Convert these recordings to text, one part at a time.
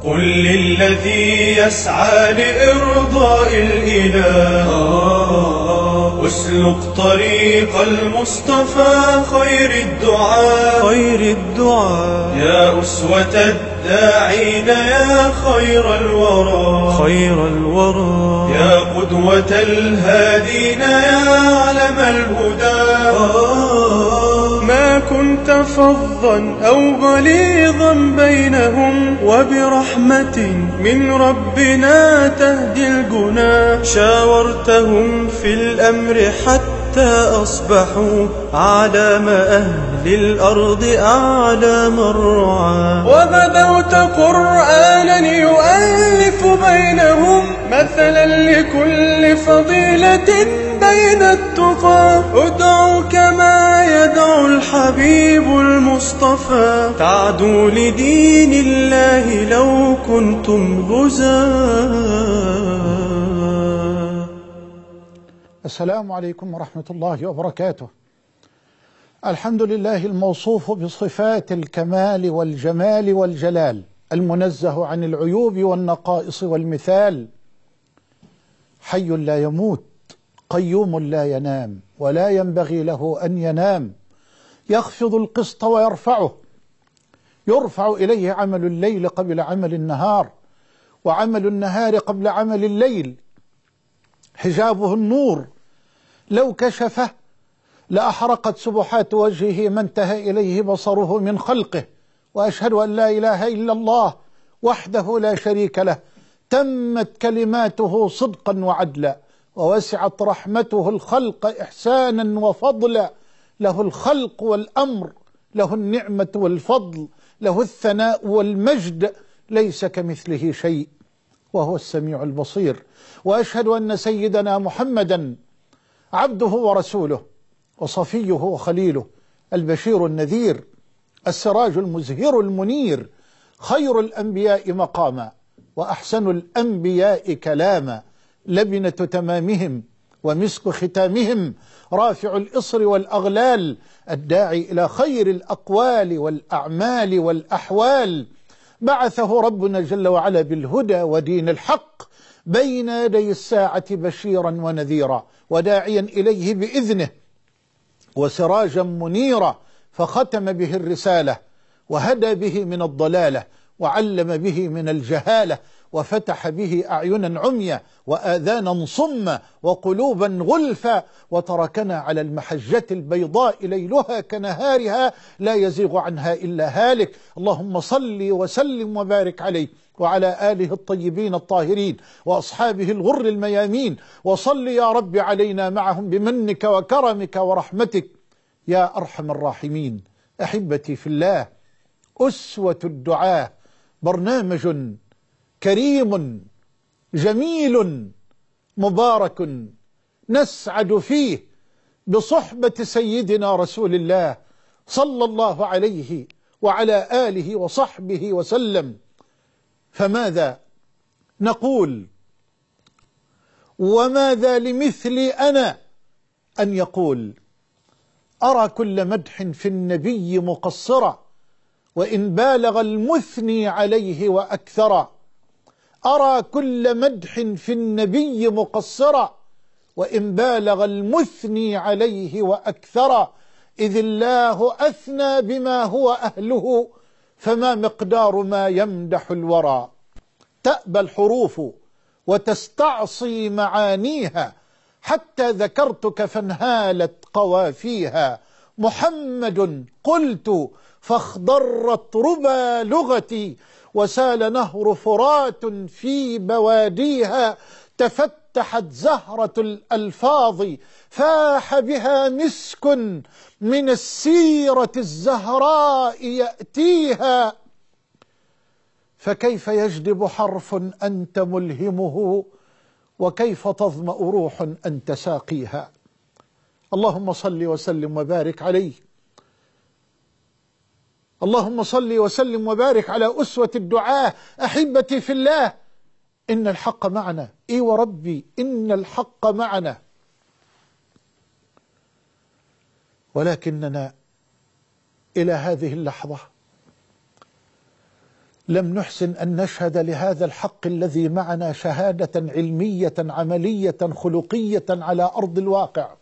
قل للذي يسعى لإرضاء الإله اسلك طريق المصطفى خير الدعاء يا أسوة الداعين يا خير الورى يا قدوة الهادين يا علم الهدى ما كنت فظا أو غليظا بينهم وبرحمة من ربنا تهدي الجنا شاورتهم في الأمر حتى أصبحوا أعلام أهل الأرض أعلام الرعاة وبدوت قرآنا يؤلف بينهم مثلا لكل فضيلة بين التقى ادعوا كما يدعو الحبيب المصطفى تعدوا لدين الله لو كنتم غزاة. السلام عليكم ورحمة الله وبركاته. الحمد لله الموصوف بصفات الكمال والجمال والجلال، المنزه عن العيوب والنقائص والمثال، حي لا يموت قيوم لا ينام ولا ينبغي له أن ينام، يخفض القسط ويرفعه، يرفع إليه عمل الليل قبل عمل النهار وعمل النهار قبل عمل الليل، حجابه النور لو كشفه لأحرقت سبحات وجهه ما انتهى إليه بصره من خلقه. وأشهد أن لا إله إلا الله وحده لا شريك له، تمت كلماته صدقا وعدلا، ووسعت رحمته الخلق إحسانا وفضلا، له الخلق والأمر، له النعمة والفضل، له الثناء والمجد، ليس كمثله شيء وهو السميع البصير. وأشهد أن سيدنا محمدا عبده ورسوله وصفيه وخليله، البشير النذير، السراج المزهر المنير، خير الأنبياء مقاما وأحسن الأنبياء كلاما، لبنة تمامهم ومسك ختامهم، رافع الإصر والأغلال، الداعي إلى خير الأقوال والأعمال والأحوال، بعثه ربنا جل وعلا بالهدى ودين الحق بين يدي الساعة بشيرا ونذيرا وداعيا إليه بإذنه وسراجا منيرا، فختم به الرسالة وهدى به من الضلالة وعلم به من الجهالة وفتح به أعينا عميا وآذانا صما وقلوبا غلفا، وتركنا على المحجة البيضاء ليلها كنهارها لا يزيغ عنها إلا هالك. اللهم صل وسلم وبارك عليه وعلى آله الطيبين الطاهرين وأصحابه الغر الميامين، وصل يا رب علينا معهم بمنك وكرمك ورحمتك يا أرحم الراحمين. أحبتي في الله، أسوة الدعاة برنامج كريم جميل مبارك نسعد فيه بصحبة سيدنا رسول الله صلى الله عليه وعلى آله وصحبه وسلم. فماذا نقول وماذا لمثلي أنا أن يقول؟ أرى كل مدح في النبي مقصرا وإن بالغ المثني عليه وأكثرا، أرى كل مدح في النبي مقصرا وإن بالغ المثني عليه وأكثرا، إذ الله أثنى بما هو أهله فما مقدار ما يمدح الورى. تأبى الحروف وتستعصي معانيها حتى ذكرتك فانهالت قوافيها، محمد قلت فاخضرت ربى لغتي وسال نهر فرات في بواديها، تفتحت زهرة الألفاظ فاح بها مسك من السيرة الزهراء يأتيها، فكيف يجدب حرف أنت ملهمه وكيف تظمأ روح أنت ساقيها. اللهم صل وسلم وبارك عليه، اللهم صل وسلم وبارك على أسوة الدعاة. أحبتي في الله، إن الحق معنا، إي وربي إن الحق معنا، ولكننا إلى هذه اللحظة لم نحسن أن نشهد لهذا الحق الذي معنا شهادة علمية عملية خلقية على أرض الواقع،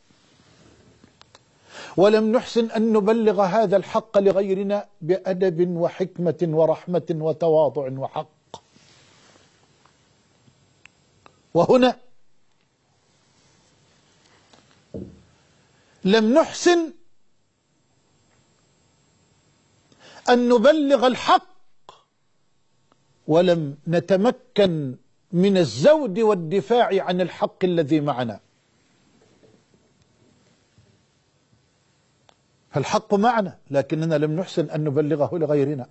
ولم نحسن أن نبلغ هذا الحق لغيرنا بأدب وحكمة ورحمة وتواضع وحق. وهنا لم نحسن أن نبلغ الحق ولم نتمكن من الزود والدفاع عن الحق الذي معنا. فالحق معنا لكننا لم نحسن أن نبلغه لغيرنا،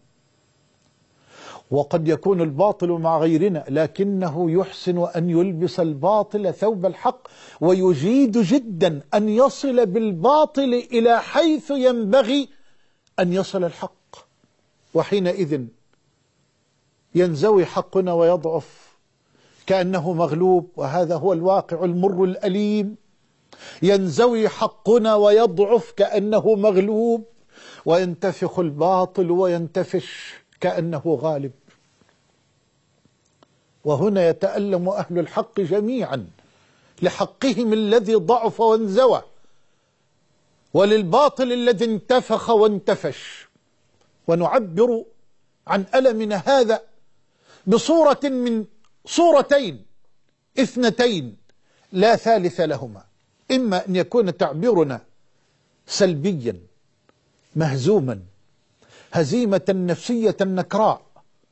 وقد يكون الباطل مع غيرنا لكنه يحسن أن يلبس الباطل ثوب الحق، ويجيد جدا أن يصل بالباطل إلى حيث ينبغي أن يصل الحق، وحينئذ ينزوي حقنا ويضعف كأنه مغلوب، وهذا هو الواقع المر الأليم. ينزوي حقنا ويضعف كأنه مغلوب، وينتفخ الباطل وينتفش كأنه غالب. وهنا يتألم أهل الحق جميعا لحقهم الذي ضعف وانزوى، وللباطل الذي انتفخ وانتفش. ونعبر عن ألمنا هذا بصورة من صورتين اثنتين لا ثالث لهما: إما أن يكون تعبيرنا سلبيا مهزوما هزيمة نفسية نكراء،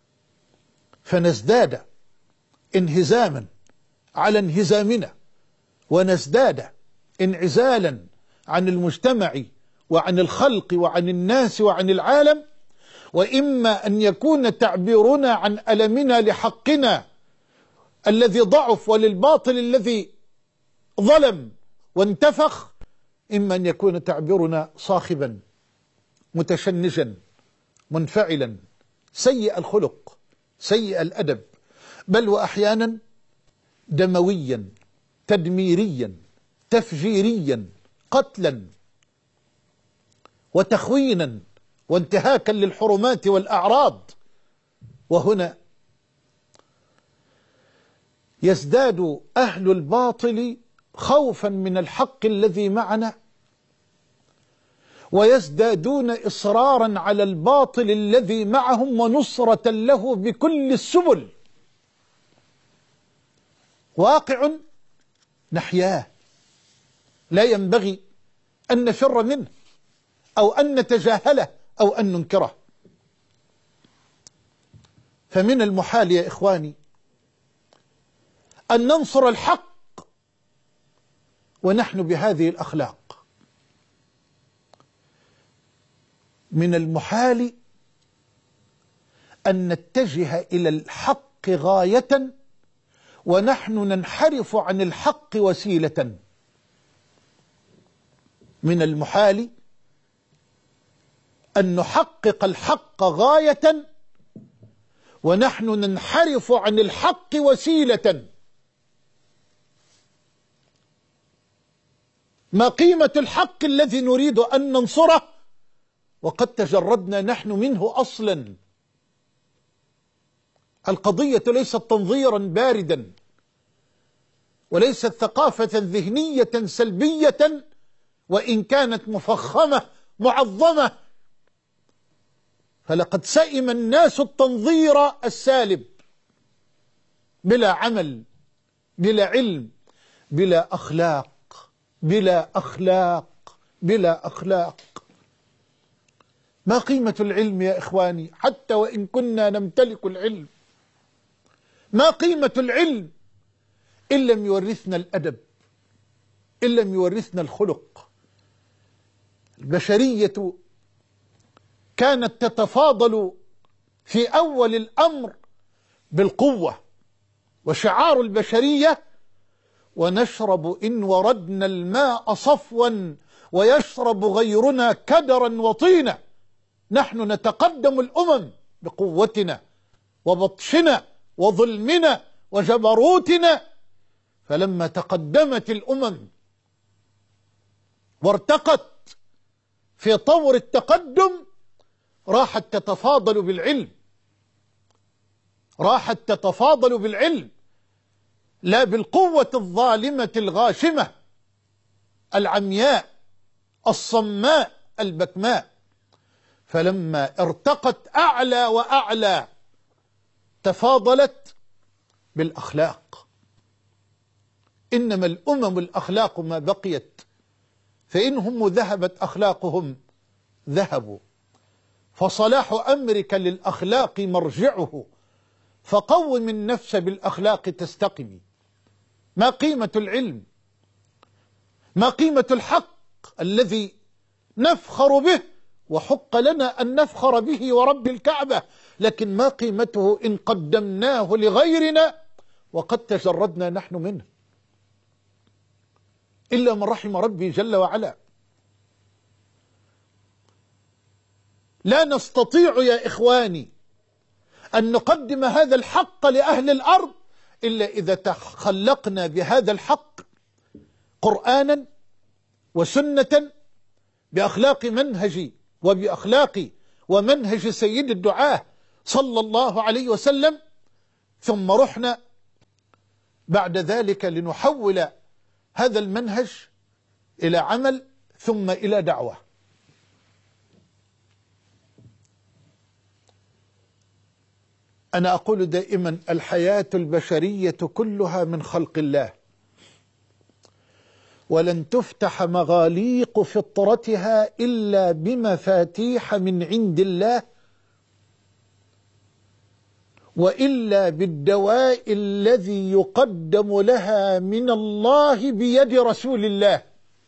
فنزداد انهزاما على انهزامنا، ونزداد انعزالا عن المجتمع وعن الخلق وعن الناس وعن العالم. وإما أن يكون تعبيرنا عن ألمنا لحقنا الذي ضعف وللباطل الذي ظلم وانتفخ، إما أن يكون تعبيرنا صاخبا متشنجا منفعلا سيء الخلق سيء الأدب، بل وأحيانا دمويا تدميريا تفجيريا قتلا وتخوينا وانتهاكا للحرمات والأعراض. وهنا يزداد أهل الباطل خوفا من الحق الذي معنا، ويزدادون إصرارا على الباطل الذي معهم ونصرة له بكل السبل. واقع نحياه لا ينبغي أن نفر منه أو أن نتجاهله أو أن ننكره. فمن المحال يا إخواني أن ننصر الحق ونحن بهذه الأخلاق. من المحال أن نتجه إلى الحق غاية ونحن ننحرف عن الحق وسيلة. من المحال أن نحقق الحق غاية ونحن ننحرف عن الحق وسيلة. ما قيمة الحق الذي نريد أن ننصره وقد تجردنا نحن منه أصلا؟ القضية ليست تنظيرا باردا، وليست ثقافة ذهنية سلبية وإن كانت مفخمة معظمة. فلقد سئم الناس التنظير السالب، بلا عمل بلا علم بلا أخلاق بلا أخلاق بلا أخلاق. ما قيمة العلم يا إخواني حتى وإن كنا نمتلك العلم؟ ما قيمة العلم إن لم يورثنا الأدب، إن لم يورثنا الخلق؟ البشرية كانت تتفاضل في أول الأمر بالقوة، وشعار البشرية: ونشرب إن وردنا الماء صفوا ويشرب غيرنا كدرا وطينا. نحن نتقدم الأمم بقوتنا وبطشنا وظلمنا وجبروتنا، فلما تقدمت الأمم وارتقت في طور التقدم راحت تتفاضل بالعلم راحت تتفاضل بالعلم لا بالقوة الظالمة الغاشمة العمياء الصماء البكماء. فلما ارتقت أعلى وأعلى تفاضلت بالأخلاق. إنما الأمم الأخلاق ما بقيت، فإنهم ذهبت أخلاقهم ذهبوا. فصلاح أمرك للأخلاق مرجعه، فقوم النفس بالأخلاق تستقم. ما قيمة العلم؟ ما قيمة الحق الذي نفخر به وحق لنا أن نفخر به ورب الكعبة؟ لكن ما قيمته إن قدمناه لغيرنا وقد تجردنا نحن منه؟ إلا من رحم ربي جل وعلا. لا نستطيع يا إخواني أن نقدم هذا الحق لأهل الأرض إلا إذا تخلقنا بهذا الحق قرآنا وسنة بأخلاق منهجي وبأخلاق ومنهج سيد الدعاة صلى الله عليه وسلم. ثم رحنا بعد ذلك لنحول هذا المنهج إلى عمل ثم إلى دعوة. أنا أقول دائما الحياة البشرية كلها من خلق الله، ولن تفتح مغاليق فطرتها إلا بمفاتيح من عند الله، وإلا بالدواء الذي يقدم لها من الله بيد رسول الله.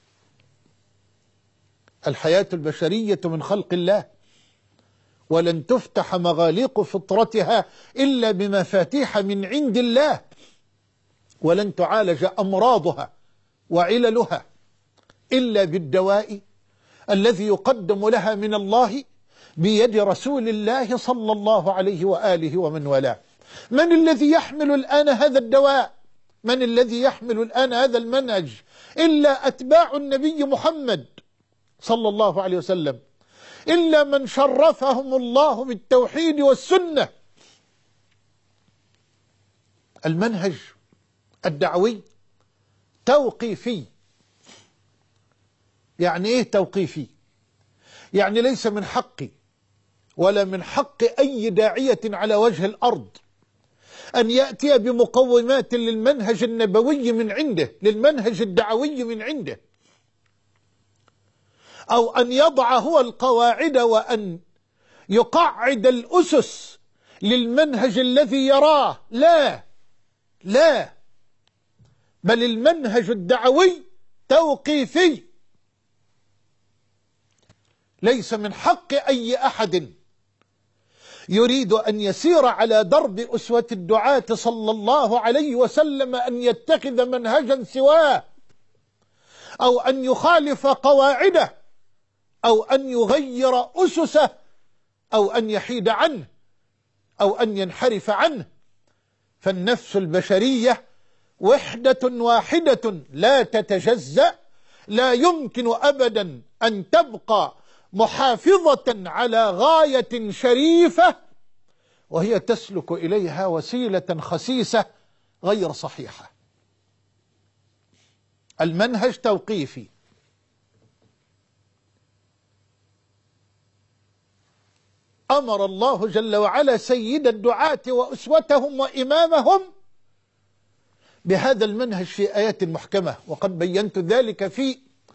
الحياة البشرية من خلق الله، ولن تفتح مغاليق فطرتها إلا بمفاتيح من عند الله، ولن تعالج أمراضها وعللها إلا بالدواء الذي يقدم لها من الله بيد رسول الله صلى الله عليه وآله ومن والاه. من الذي يحمل الآن هذا الدواء؟ من الذي يحمل الآن هذا المنهج إلا أتباع النبي محمد صلى الله عليه وسلم، إلا من شرفهم الله بالتوحيد والسنة. المنهج الدعوي توقيفي. يعني إيه توقيفي؟ يعني ليس من حقي ولا من حق أي داعية على وجه الأرض أن يأتي بمقومات للمنهج النبوي من عنده، للمنهج الدعوي من عنده، أو أن يضع هو القواعد وأن يقعد الأسس للمنهج الذي يراه. لا لا، بل المنهج الدعوي توقيفي. ليس من حق أي أحد يريد أن يسير على درب أسوة الدعاة صلى الله عليه وسلم أن يتخذ منهجا سواه، أو أن يخالف قواعده، أو أن يغير أسسه، أو أن يحيد عنه، أو أن ينحرف عنه. فالنفس البشرية وحدة واحدة لا تتجزأ، لا يمكن أبدا أن تبقى محافظة على غاية شريفة وهي تسلك إليها وسيلة خسيسة غير صحيحة. المنهج توقيفي. أمر الله جل وعلا سيد الدعاة وأسوتهم وإمامهم بهذا المنهج في آيات محكمة، وقد بينت ذلك في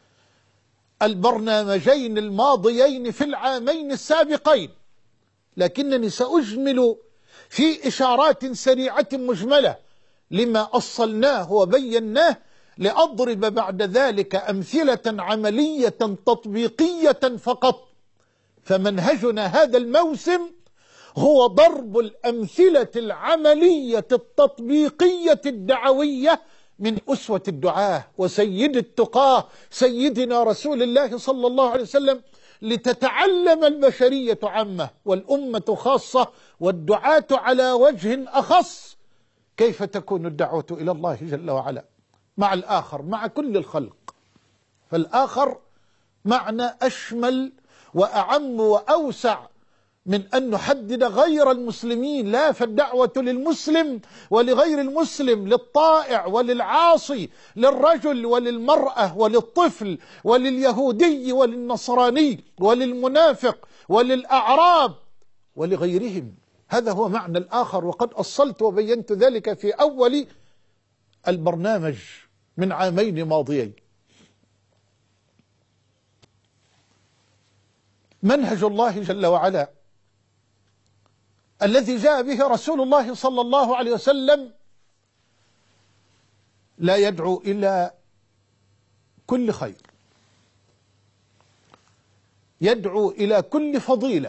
البرنامجين الماضيين في العامين السابقين، لكنني سأجمل في إشارات سريعة مجملة لما أصلناه وبيناه، لأضرب بعد ذلك أمثلة عملية تطبيقية فقط. فمنهجنا هذا الموسم هو ضرب الأمثلة العملية التطبيقية الدعوية من أسوة الدعاة وسيد التقاه سيدنا رسول الله صلى الله عليه وسلم، لتتعلم البشرية عامة والأمة خاصة والدعاة على وجه أخص كيف تكون الدعوة إلى الله جل وعلا مع الآخر، مع كل الخلق. فالآخر معنى أشمل وأعم وأوسع من أن نحدد غير المسلمين، لا، فالدعوة للمسلم ولغير المسلم، للطائع وللعاصي، للرجل وللمرأة وللطفل ولليهودي وللنصراني وللمنافق وللأعراب ولغيرهم. هذا هو معنى الآخر، وقد أصلت وبينت ذلك في أول البرنامج من عامين ماضيين. منهج الله جل وعلا الذي جاء به رسول الله صلى الله عليه وسلم لا يدعو إلى كل خير، يدعو إلى كل فضيلة،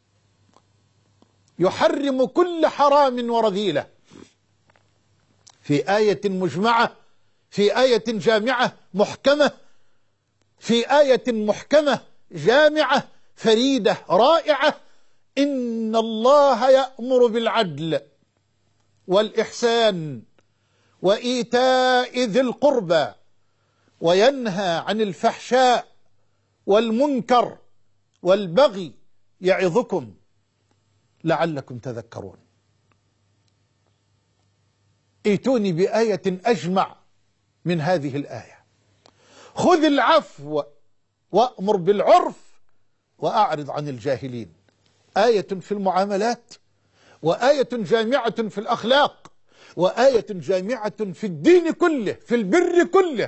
يحرم كل حرام ورذيلة، في آية مجمعة، في آية جامعة محكمة، في آية محكمة جامعة فريدة رائعة: إن الله يأمر بالعدل والإحسان وإيتاء ذي القربى وينهى عن الفحشاء والمنكر والبغي يعظكم لعلكم تذكرون. ائتوني بآية أجمع من هذه الآية: خذ العفو وأمر بالعرف وأعرض عن الجاهلين. آية في المعاملات، وآية جامعة في الأخلاق، وآية جامعة في الدين كله، في البر كله.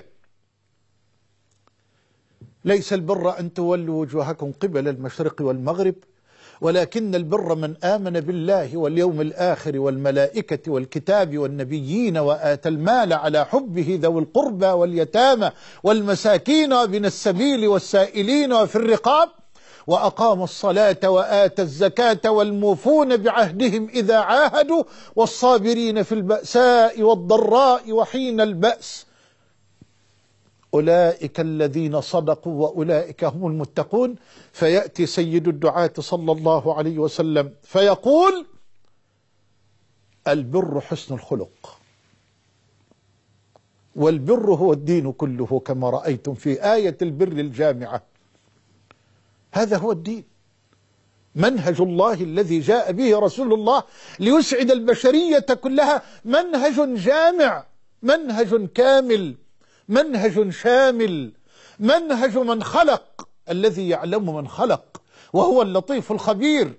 ليس البر أن تولوا وجوهكم قبل المشرق والمغرب، ولكن البر من آمن بالله واليوم الآخر والملائكة والكتاب والنبيين وآتى المال على حبه ذوي القربى واليتامى والمساكين وابن السبيل والسائلين وفي الرقاب وأقام الصلاة وآتى الزكاة والموفون بعهدهم إذا عاهدوا والصابرين في البأساء والضراء وحين البأس أولئك الذين صدقوا وأولئك هم المتقون. فيأتي سيد الدعاة صلى الله عليه وسلم فيقول: البر حسن الخلق، والبر هو الدين كله كما رأيتم في آية البر الجامعة. هذا هو الدين، منهج الله الذي جاء به رسول الله ليسعد البشرية كلها، منهج جامع، منهج كامل، منهج شامل، منهج من خلق، الذي يعلم من خلق وهو اللطيف الخبير.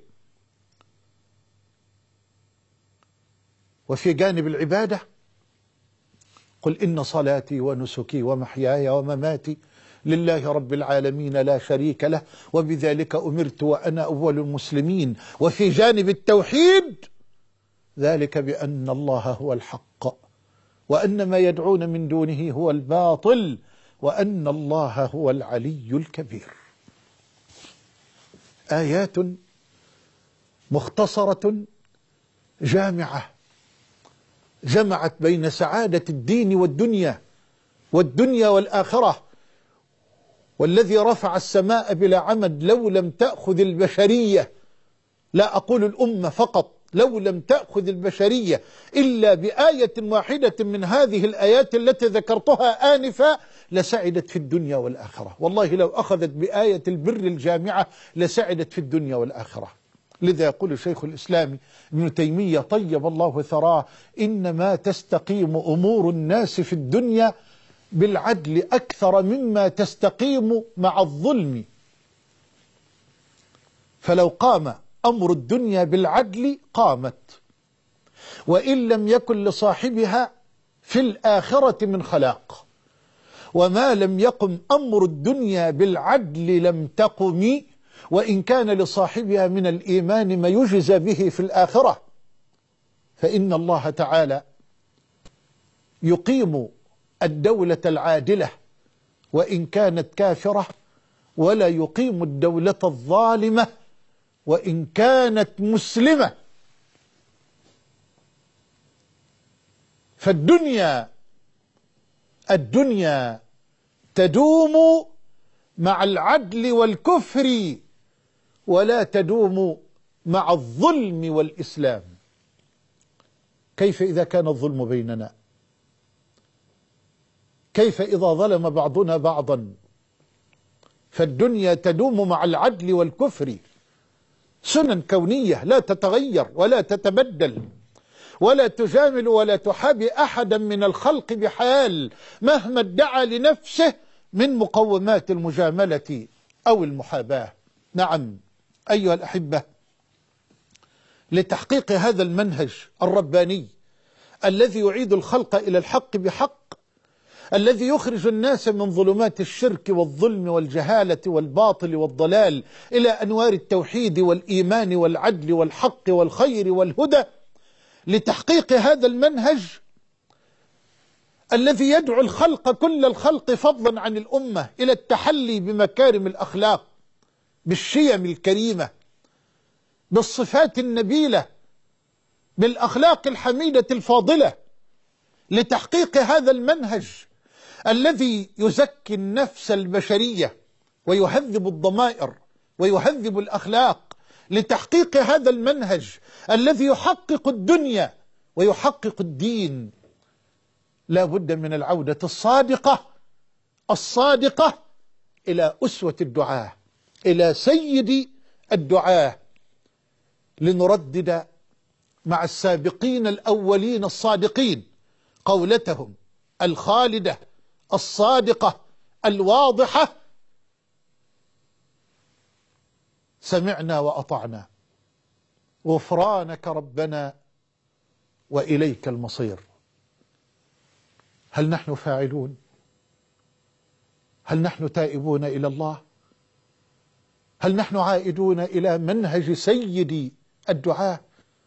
وفي جانب العبادة: قل إن صلاتي ونسكي ومحياي ومماتي لله رب العالمين لا شريك له وبذلك أمرت وأنا أول المسلمين. وفي جانب التوحيد: ذلك بأن الله هو الحق وأن ما يدعون من دونه هو الباطل وأن الله هو العلي الكبير. آيات مختصرة جامعة جمعت بين سعادة الدين والدنيا والآخرة. والذي رفع السماء بلا عمد لو لم تأخذ البشرية، لا أقول الأمة فقط، لو لم تأخذ البشرية إلا بآية واحدة من هذه الآيات التي ذكرتها آنفا لسعدت في الدنيا والآخرة. والله لو أخذت بآية البر الجامعة لسعدت في الدنيا والآخرة. لذا يقول شيخ الإسلام ابن تيمية طيب الله ثراه: إنما تستقيم أمور الناس في الدنيا بالعدل أكثر مما تستقيم مع الظلم. فلو قام أمر الدنيا بالعدل قامت، وإن لم يكن لصاحبها في الآخرة من خلاق. وما لم يقم أمر الدنيا بالعدل لم تقم، وإن كان لصاحبها من الإيمان ما يجزى به في الآخرة. فإن الله تعالى يقيم الدولة العادلة وإن كانت كافرة، ولا يقيم الدولة الظالمة وإن كانت مسلمة. فالدنيا تدوم مع العدل والكفر ولا تدوم مع الظلم والإسلام. كيف إذا كان الظلم بيننا؟ كيف إذا ظلم بعضنا بعضا؟ فالدنيا تدوم مع العدل والكفر سنن كونية لا تتغير ولا تتبدل، ولا تجامل ولا تحابي أحدا من الخلق بحال مهما ادعى لنفسه من مقومات المجاملة أو المحاباة. نعم أيها الأحبة، لتحقيق هذا المنهج الرباني الذي يعيد الخلق إلى الحق بحق، الذي يخرج الناس من ظلمات الشرك والظلم والجهالة والباطل والضلال إلى أنوار التوحيد والإيمان والعدل والحق والخير والهدى، لتحقيق هذا المنهج الذي يدعو الخلق كل الخلق فضلا عن الأمة إلى التحلي بمكارم الأخلاق، بالشيم الكريمة، بالصفات النبيلة، بالأخلاق الحميدة الفاضلة، لتحقيق هذا المنهج الذي يزكي النفس البشرية ويهذب الضمائر ويهذب الأخلاق، لتحقيق هذا المنهج الذي يحقق الدنيا ويحقق الدين. لا بد من العودة الصادقة إلى أسوة الدعاة، إلى سيد الدعاة، لنردد مع السابقين الأولين الصادقين قولتهم الخالدة الصادقة الواضحة: سمعنا وأطعنا، غفرانك ربنا وإليك المصير. هل نحن فاعلون؟ هل نحن تائبون إلى الله؟ هل نحن عائدون إلى منهج سيد الدعاة؟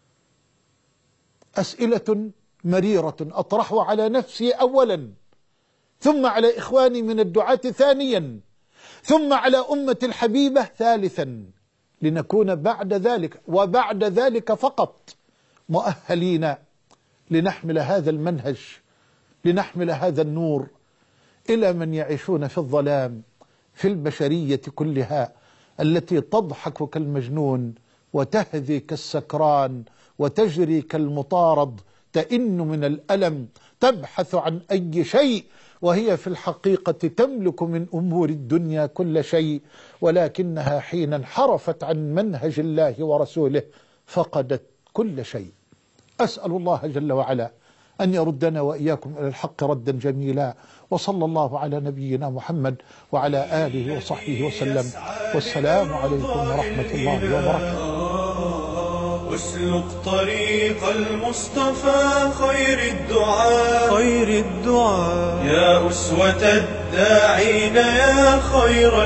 أسئلة مريرة أطرحها على نفسي أولا، ثم على إخواني من الدعاة ثانيا، ثم على أمة الحبيبة ثالثا، لنكون بعد ذلك وبعد ذلك فقط مؤهلين لنحمل هذا المنهج، لنحمل هذا النور إلى من يعيشون في الظلام في البشرية كلها، التي تضحك كالمجنون وتهذي كالسكران وتجري كالمطارد، تئن من الألم، تبحث عن أي شيء، وهي في الحقيقة تملك من أمور الدنيا كل شيء، ولكنها حين انحرفت عن منهج الله ورسوله فقدت كل شيء. أسأل الله جل وعلا أن يردنا وإياكم إلى الحق ردا جميلا، وصلى الله على نبينا محمد وعلى آله وصحبه وسلم، والسلام عليكم ورحمة الله وبركاته. واسلك طريق المصطفى خير الدعاء يا أسوة الداعين يا خير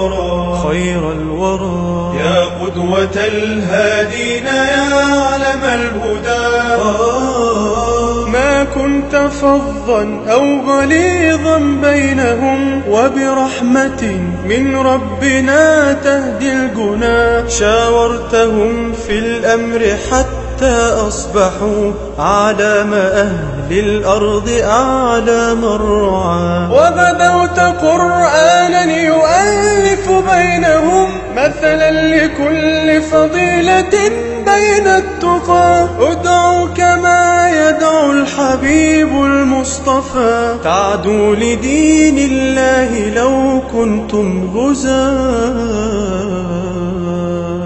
الورى يا قدوة الهادين يا علم الهدى. ما كنت فظا أو غليظا بينهم، وبرحمة من ربنا تهدي الجنا. شاورتهم في الأمر حتى أصبحوا أعلام أهل الأرض أعلام الرعاة. وبدوت قرآنا يؤلف بينهم مثلا لكل فضيلة بين التقى. ادعوا كما يدعو الحبيب المصطفى، تعدوا لدين الله لو كنتم غزاة.